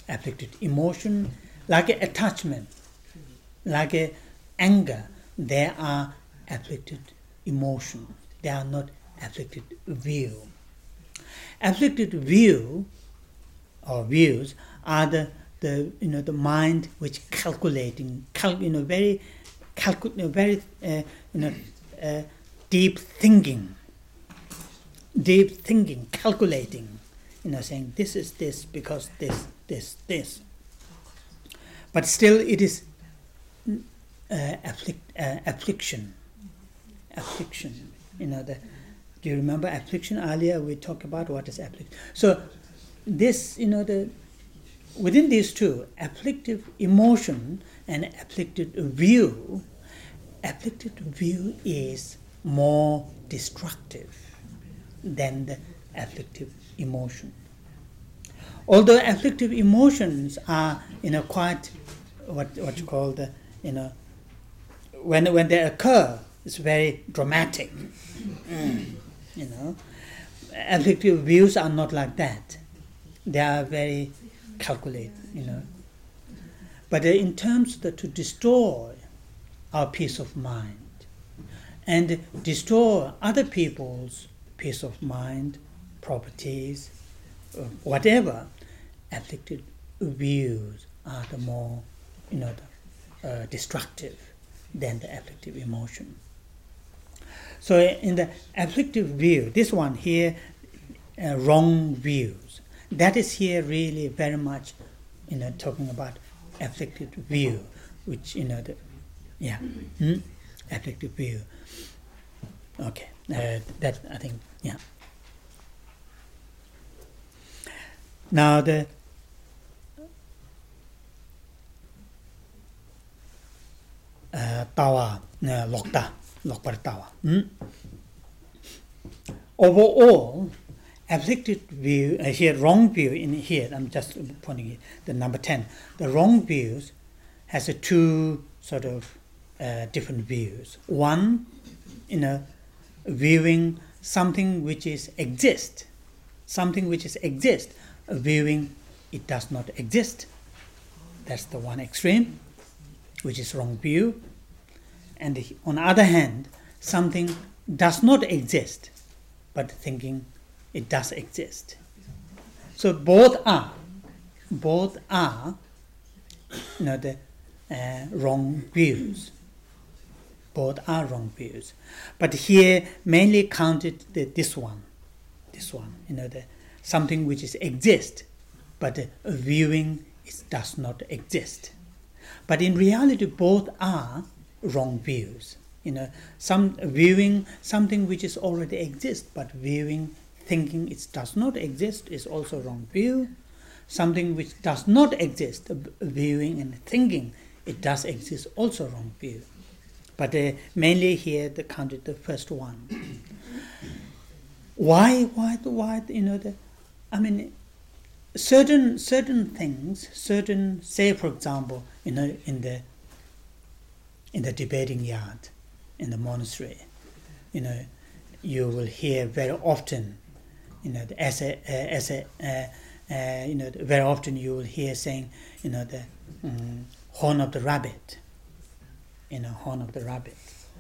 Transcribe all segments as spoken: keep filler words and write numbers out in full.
afflicted emotion, like a attachment, like a anger. They are afflicted emotion. They are not afflicted view. Afflicted view or views are the, the you know the mind which calculating, cal, you know very calcu, you know, very uh, you know uh, deep thinking, deep thinking, calculating, you know, saying this is this because this, this, this. But still, it is uh, afflict, uh, affliction, affliction. You know, the, do you remember affliction? Earlier we talked about what is affliction. So this, you know, the within these two, afflictive emotion and afflicted view, afflicted view is more destructive than the afflictive emotion. Although afflictive emotions are, you know, quite what what you call the, you know, when when they occur, it's very dramatic. Mm. You know, afflictive views are not like that. They are very calculated. You know, but in terms of to destroy our peace of mind and destroy other people's peace of mind, properties, whatever, afflicted views are the more, you know, the, uh, destructive than the afflictive emotion. So in the afflictive view, this one here, uh, wrong views, that is here really very much, you know, talking about afflicted view, which, you know, the, yeah, hmm? afflicted view. Okay, uh, that I think, yeah. Now the uh, tawa, uh, lokta, lokpar tawa. Hmm? Overall, afflicted view, uh, here wrong view in here, I'm just pointing it, the number ten. The wrong views has a two sort of uh, different views. One, you know, viewing something which is exist, something which is exist, viewing it does not exist. That's the one extreme, which is wrong view. And the, on the other hand, something does not exist, but thinking it does exist. So both are, both are, you know, the uh, wrong views. Both are wrong views. But here mainly counted the, this one, this one, you know, the something which is exist, but uh, viewing it does not exist. But in reality, both are wrong views. You know, some viewing something which is already exist, but viewing, thinking it does not exist is also wrong view. Something which does not exist, viewing and thinking it does exist, also wrong view. But uh, mainly here, the counted the first one. Why, why, why? You know, the, I mean, certain certain things, certain, say for example, you know, in the in the debating yard, in the monastery, you know, you will hear very often, you know, the, as a uh, as a uh, uh, you know, very often you will hear saying, you know, the um, horn of the rabbit. You know, horn of the rabbit.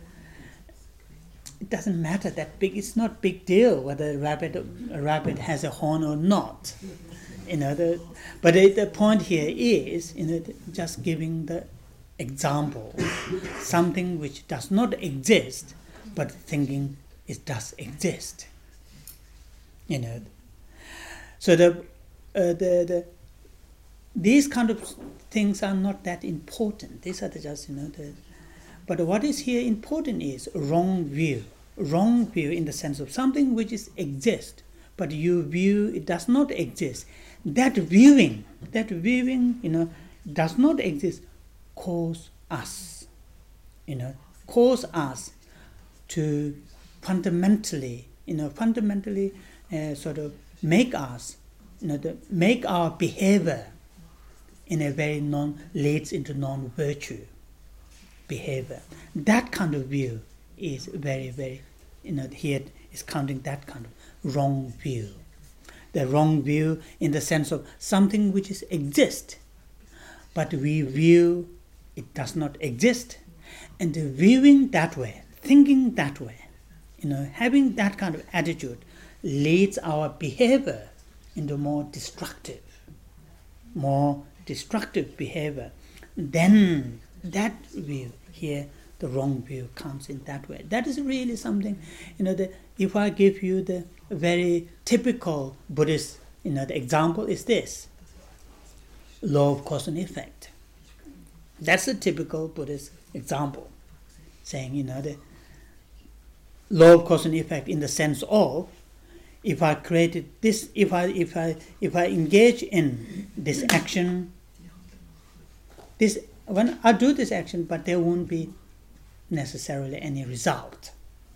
It doesn't matter that big. It's not big deal whether a rabbit a rabbit has a horn or not. You know, the, but the, the point here is, you know, just giving the example, something which does not exist, but thinking it does exist. You know, so the uh, the the these kind of things are not that important. These are the just, you know, the. But what is here important is wrong view. Wrong view in the sense of something which is exist, but you view it does not exist. That viewing, that viewing, you know, does not exist, cause us, you know, cause us to fundamentally, you know, fundamentally uh, sort of make us, you know, the, make our behavior in a very non, leads into non-virtue behavior. That kind of view is very, very, you know, here is counting that kind of wrong view. the wrong view in the sense of something which is exist, but we view it does not exist. And viewing that way, thinking that way, you know, having that kind of attitude leads our behavior into more destructive, more destructive behavior. Then that view here, the wrong view comes in that way. That is really something, you know, the, if I give you the very typical Buddhist, you know, the example is this: law of cause and effect. That's a typical Buddhist example, saying, you know, the law of cause and effect in the sense of, if I created this, if I if I if I engage in this action, this when I do this action, but there won't be necessarily any result.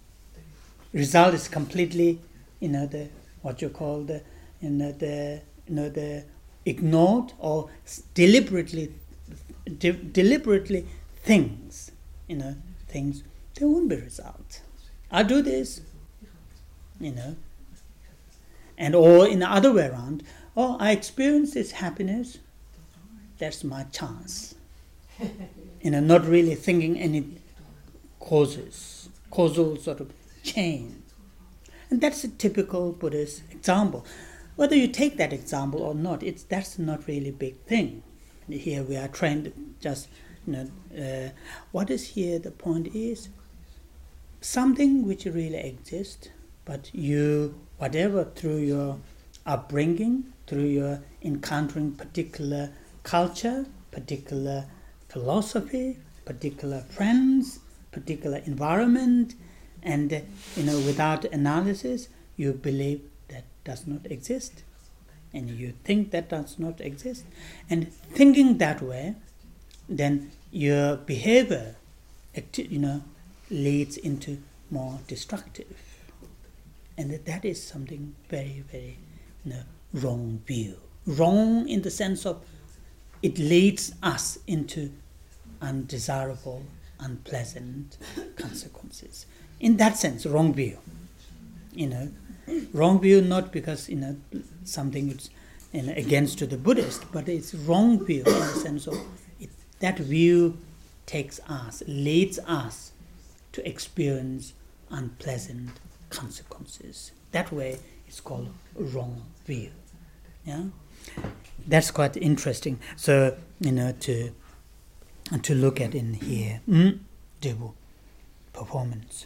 Result is completely, you know, the what you call the, you know, the you know the ignored or deliberately de- deliberately things, you know, things. There won't be result. I do this, you know, and or in the other way around. Oh, I experience this happiness. That's my chance. You know, not really thinking any causes, causal sort of chain. And that's a typical Buddhist example. Whether you take that example or not, it's that's not really a big thing. Here we are trained just, you know, uh, what is here the point is, something which really exists, but you, whatever, through your upbringing, through your encountering particular culture, particular philosophy, particular friends, particular environment, and uh, you know, without analysis, you believe that does not exist, and you think that does not exist, and thinking that way, then your behavior, you know, leads into more destructive, and that, that is something very, very, you know, wrong view. Wrong in the sense of it leads us into undesirable, unpleasant consequences. In that sense, wrong view. You know, wrong view not because, you know, something it's, you know, against to the Buddhist, but it's wrong view in the sense of it, that view takes us, leads us to experience unpleasant consequences. That way, it's called wrong view. Yeah, that's quite interesting. So, you know, to to look at in here, mm, Debu, performance.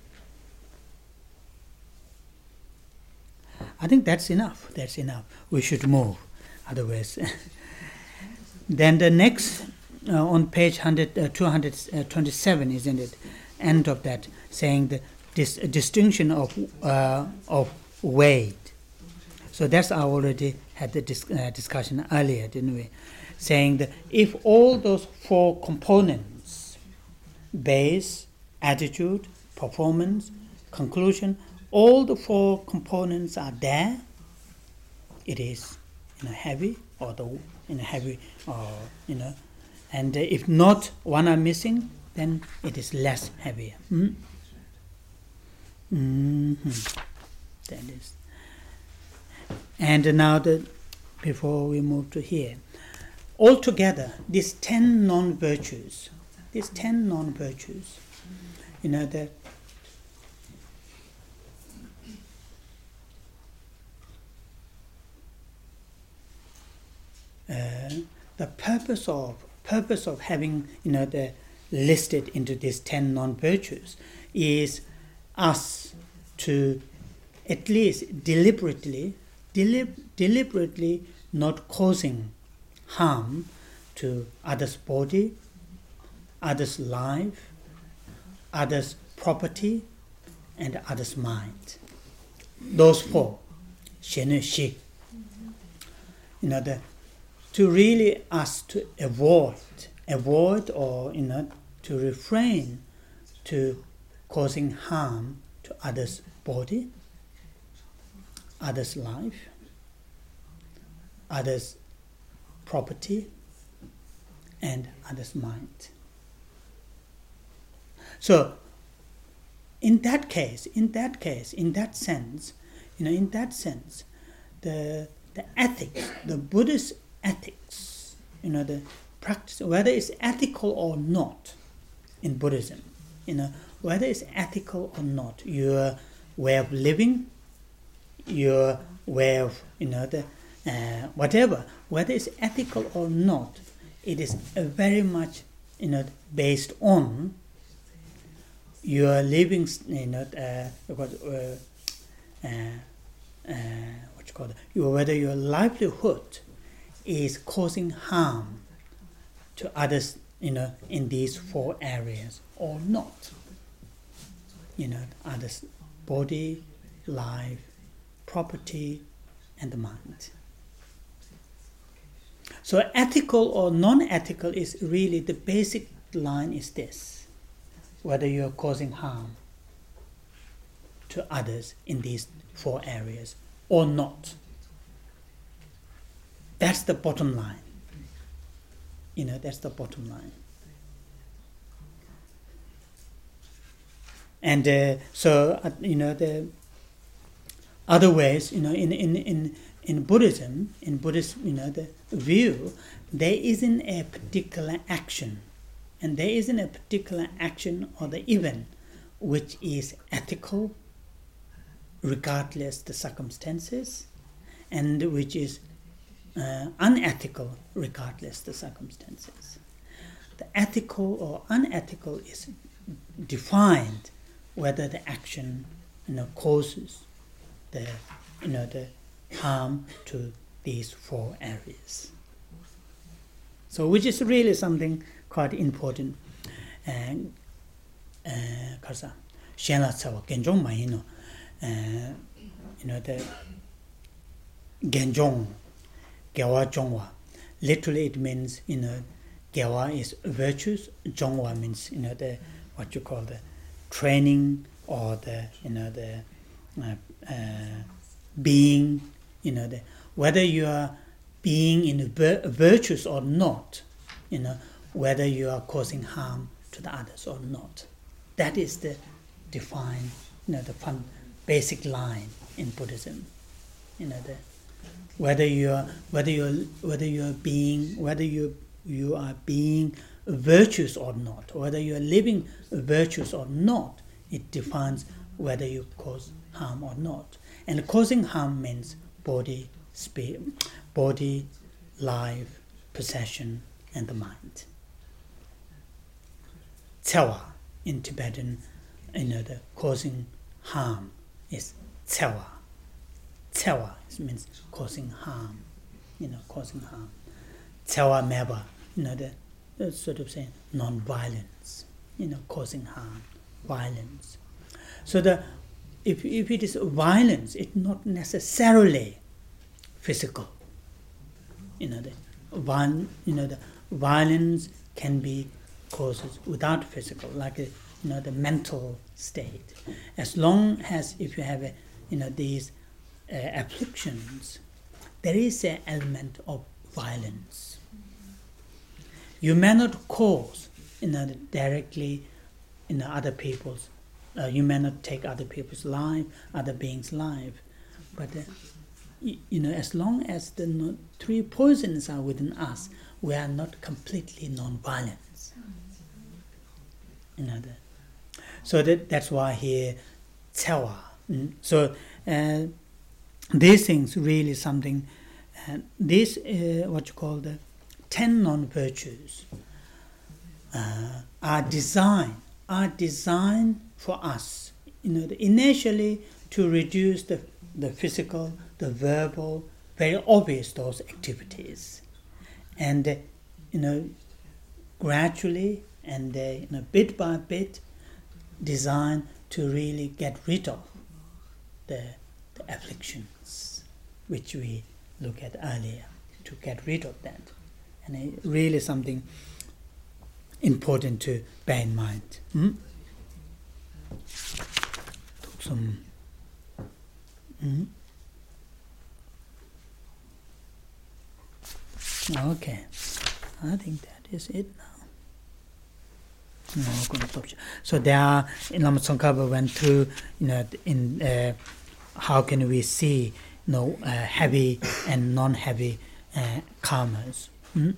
I think that's enough. That's enough. We should move. Otherwise, then the next uh, on page one hundred, uh, two hundred twenty-seven, isn't it? End of that, saying the dis- distinction of uh, of weight. So that's I already had the dis- uh, discussion earlier, didn't we? Saying that if all those four components, base, attitude, performance, conclusion, all the four components are there, it is, you know, heavy, or the you know heavy, or you know, and uh, if not one are missing, then it is less heavier. Mm? Mm-hmm. That is. And now the before we move to here, altogether these ten non-virtues, these ten non-virtues, you know, that uh, the purpose of purpose of having, you know, the listed into these ten non-virtues is us to at least deliberately, delib- deliberately not causing harm to others' body, others' life, others' property, and others' mind. Those four, shen shi. You know, the, to really us to avoid, avoid or, you know, to refrain to causing harm to others' body, others' life, others' property, and others' mind. So, in that case, in that case, in that sense, you know, in that sense, the the ethics, the Buddhist ethics, you know, the practice, whether it's ethical or not in Buddhism, you know, whether it's ethical or not, your way of living, your way of, you know, the uh, whatever, whether it's ethical or not, it is uh, very much, you know, based on your living, you know, uh, because, uh, uh, uh, what you call it, your, whether your livelihood is causing harm to others, you know, in these four areas or not. You know, others' body, life, property, and the mind. So ethical or non-ethical is really the basic line is this, whether you're causing harm to others in these four areas or not. That's the bottom line. You know, that's the bottom line. And uh, so, uh, you know, the other ways, you know, in, in, in, in Buddhism, in Buddhist, you know, the view, there isn't a particular action. And there isn't a particular action or the event which is ethical, regardless the circumstances, and which is uh, unethical, regardless the circumstances. The ethical or unethical is defined whether the action, you know, causes the, you know, the harm to these four areas. So, which is really something quite important. And karsa shenla tsawa genjong ma yino, you know, the genjong gewa jongwa. Literally, it means, you know, gewa is virtues. Jongwa means, you know, the what you call the training or the, you know, the uh, uh, being, you know, the whether you are being in vir- virtues or not, you know, whether you are causing harm to the others or not. That is the defined, you know, the fun, basic line in Buddhism. You know, the whether you are whether you are whether you are being whether you you are being virtuous or not, whether you are living virtuous or not, it defines whether you cause harm or not. And causing harm means body, spirit, body, life, possession, and the mind. Tsewa in Tibetan, you know, the causing harm is tsewa. Tsewa means causing harm, you know, causing harm. Tsewa meba, you know, the, the sort of saying non-violence, you know, causing harm, violence. So the if if it is violence, it's not necessarily physical. You know, the one, you know, the violence can be causes without physical, like a, you know, the mental state. As long as if you have a, you know, these uh, afflictions, there is an element of violence. You may not cause, you know, directly, you know, other people's. Uh, you may not take other people's life, other beings' life, but uh, you, you know, as long as the no, three poisons are within us, we are not completely non-violent. You know, the, so that that's why here, tsewa. Mm? So uh, these things really something. Uh, these uh, what you call the ten non-virtues uh, are designed are designed for us. You know, the, initially to reduce the the physical, the verbal, very obvious those activities, and uh, you know, gradually. And uh, you know, bit by bit, designed to really get rid of the, the afflictions, which we looked at earlier, to get rid of that. And it really something important to bear in mind. Hmm? Some, hmm? Okay, I think that is it now. No, so there are, in Lama Tsongkhapa went through, you know, in uh, how can we see no uh, heavy and non-heavy uh, karmas. Mm?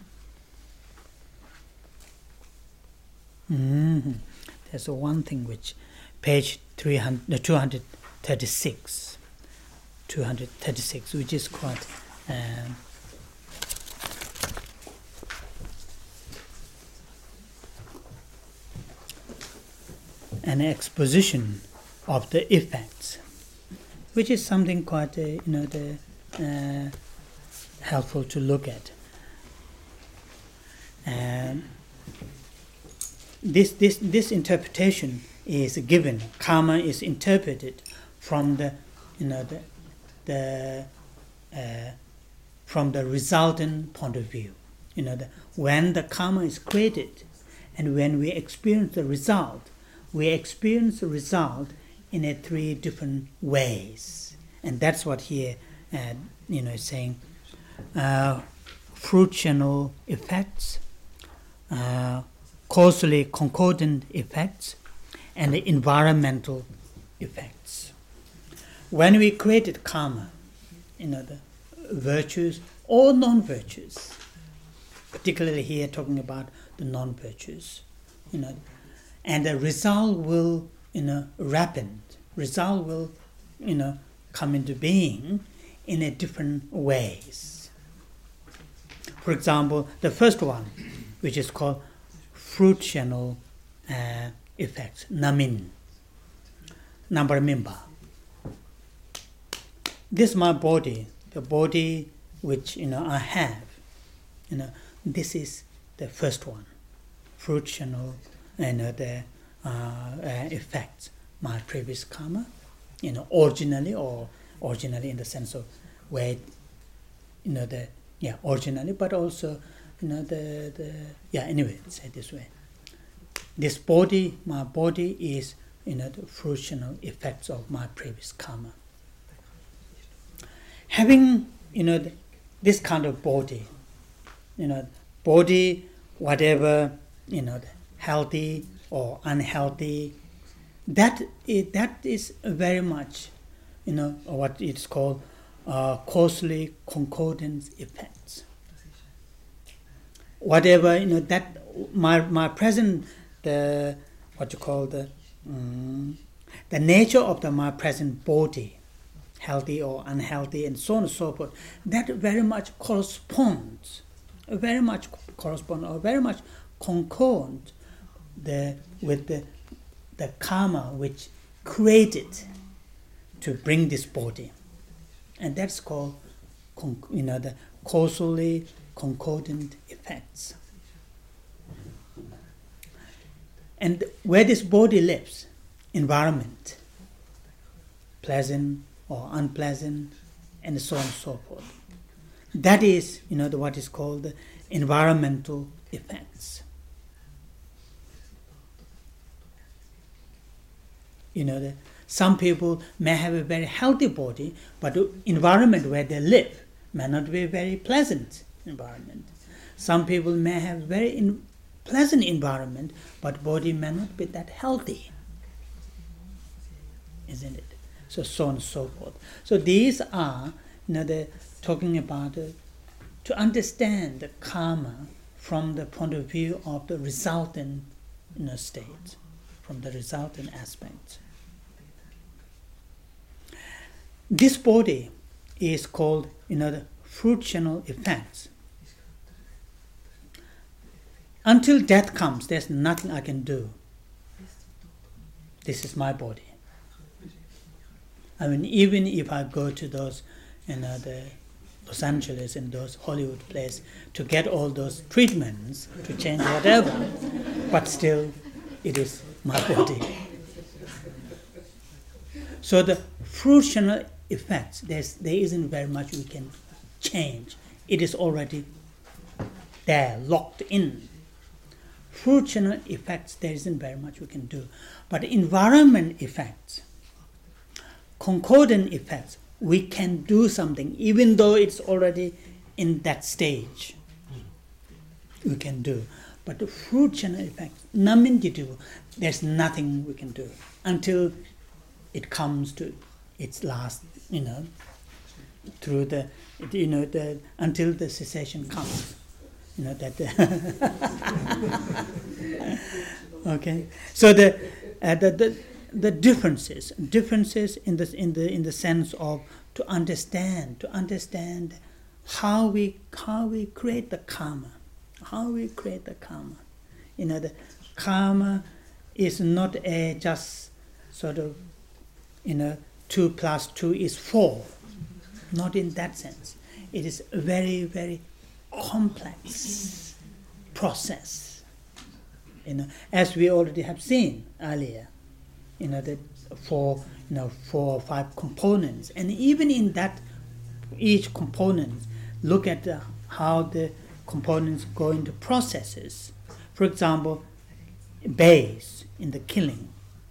Mm-hmm. There's one thing which, page three hundred, two hundred thirty-six, two hundred thirty-six, which is quite um, an exposition of the effects, which is something quite uh, you know the uh, helpful to look at. Um, this this this interpretation is given. Karma is interpreted from the you know the the uh, from the resultant point of view. You know the, when the karma is created, and when we experience the result, we experience the result in a three different ways, and that's what here uh, you know is saying. Uh, fruitional effects, uh, causally concordant effects, and the environmental effects. When we created karma, you know, the virtues or non-virtues, particularly here talking about the non-virtues, you know, and the result will, you know, ripen. Result will, you know, come into being in a different ways. For example, the first one, which is called fruitional uh, effects, namin, nambaramimba. This is my body, the body which you know I have. You know, this is the first one, fruitional, you know, the uh, uh, effects, my previous karma, you know, originally or originally in the sense of where, you know, the yeah originally, but also you know the the yeah anyway, say it this way. This body, my body is you know the fruitional effects of my previous karma. Having you know the, this kind of body, you know body, whatever you know the healthy or unhealthy, that is, that is very much you know what it's called uh, causally concordant effects. Whatever you know that my my present the what you call the um, the nature of the my present body, healthy or unhealthy, and so on and so forth, that very much corresponds, very much correspond or very much concord the with the the karma which created to bring this body, and that's called you know the causally concordant effects. And where this body lives, environment, pleasant or unpleasant, and so on and so forth. That is, you know, the, what is called the environmental effects. You know, the, some people may have a very healthy body, but the environment where they live may not be a very pleasant environment. Some people may have very in, pleasant environment, but body may not be that healthy, isn't it? So so on and so forth. So these are, you know, the talking about uh, to understand the karma from the point of view of the resultant, you know, state, from the resultant aspect. This body is called, you know, the fruitional effects. Until death comes, there's nothing I can do. This is my body. I mean, even if I go to those, you know, the Los Angeles and those Hollywood places to get all those treatments to change whatever, but still, it is my body. So the fruitional effects, there's, there isn't very much we can change. It is already there, locked in. Fruitional effects, there isn't very much we can do. But environment effects, concordant effects, we can do something, even though it's already in that stage. We can do. But the fruitional effects, namindidu, there's nothing we can do until it comes to its last, you know, through the, you know, the until the cessation comes. You know that. Okay. So the, uh, the the the differences, differences in the in the in the sense of to understand, to understand how we how we create the karma, how we create the karma. You know, the karma is not a just sort of, you know, two plus two is four. Not in that sense. It is a very, very complex process. You know, as we already have seen earlier, you know, that four, you know, four or five components, and even in that, each component, look at the, how the components go into processes. For example, base in the killing.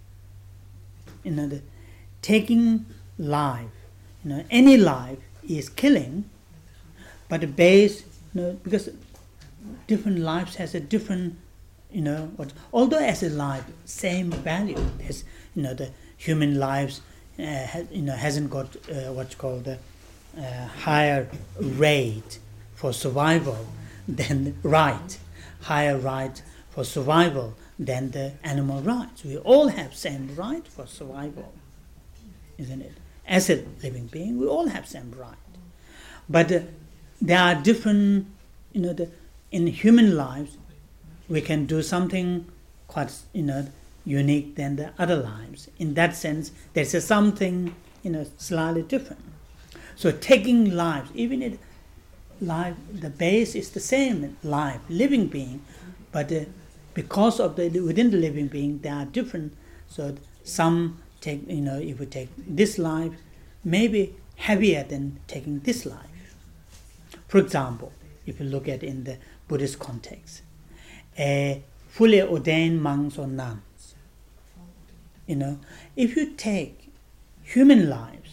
You know, the taking life. You know, any life is killing, but the base, you know, because different lives has a different, you know, what, although as a life, same value. There's, you know, the human lives, uh, ha, you know, hasn't got uh, what's called the uh, higher rate for survival than right, higher right for survival than the animal rights. We all have same right for survival, isn't it? As a living being, we all have same right. But uh, there are different, you know, the, in human lives, we can do something quite, you know, unique than the other lives. In that sense, there's a something, you know, slightly different. So taking lives, even if life, the base is the same, life, living being, but uh, because of the within the living being, there are different. So some take, you know, if we take this life, maybe heavier than taking this life. For example, if you look at in the Buddhist context, a fully ordained monks or nuns, you know, if you take human lives,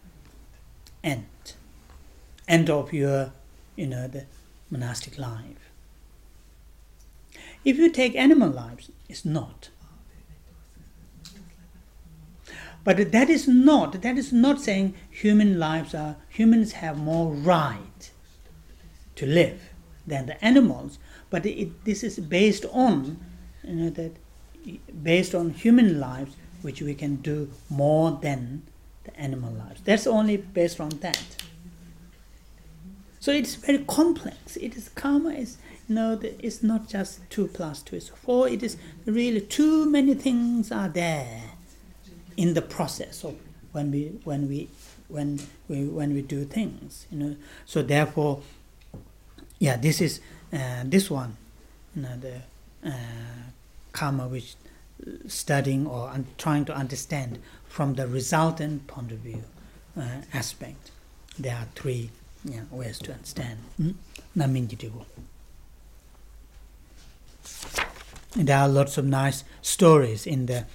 end, end of your, you know, the monastic life. If you take animal lives, it's not. But that is not, that is not saying human lives are, humans have more right to live than the animals, but it, this is based on, you know, that based on human lives, which we can do more than the animal lives. That's only based on that. So it's very complex. It is karma is, you know, it's not just two plus two is four. It is really too many things are there in the process of when we when we when we when we do things, you know. So therefore, yeah, this is uh, this one, you know, the uh, karma, which studying or un- trying to understand from the resultant point of view uh, aspect. There are three, yeah, ways to understand. Mm? There are lots of nice stories in the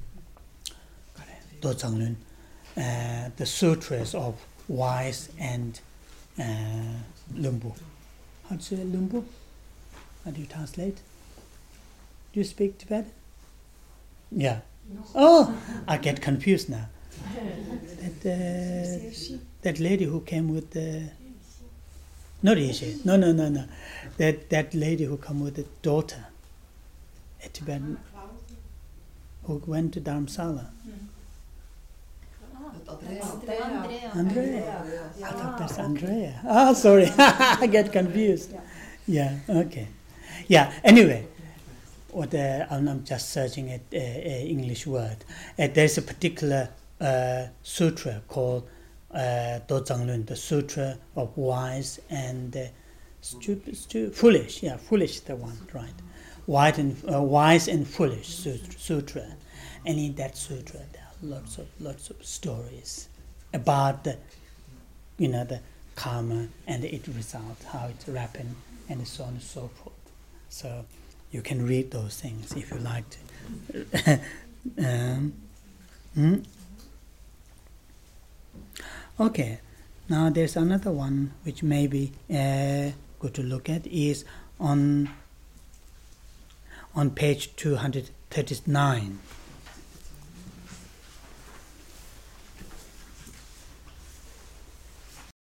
Dozanglun, uh, the sutras of Wise and uh, Lumbu. How do you say Lumbu? How do you translate? Do you speak Tibetan? Yeah. Oh, I get confused now. That, uh, that lady who came with the... Not Yeshe. No, no, no, no. That, that lady who came with the daughter, a Tibetan, who went to Dharamsala. Andrea. Andrea. I thought that's Andrea. Ah, sorry. I get confused. Yeah, okay. Yeah, anyway, what uh, I'm, I'm just searching at uh, uh, English word. Uh, there's a particular uh, sutra called uh, Dozanglun, the Sutra of Wise and uh, stupid, stupid, foolish. Yeah, foolish, the one, right? Wise and, uh, wise and foolish sutra, sutra. And in that sutra, there are lots of lots of stories about the, you know, the karma and its result, how it happened, and so on and so forth. So you can read those things if you like to. um, hmm? Okay, now there's another one which may be uh, good to look at, is on on page two hundred thirty-nine.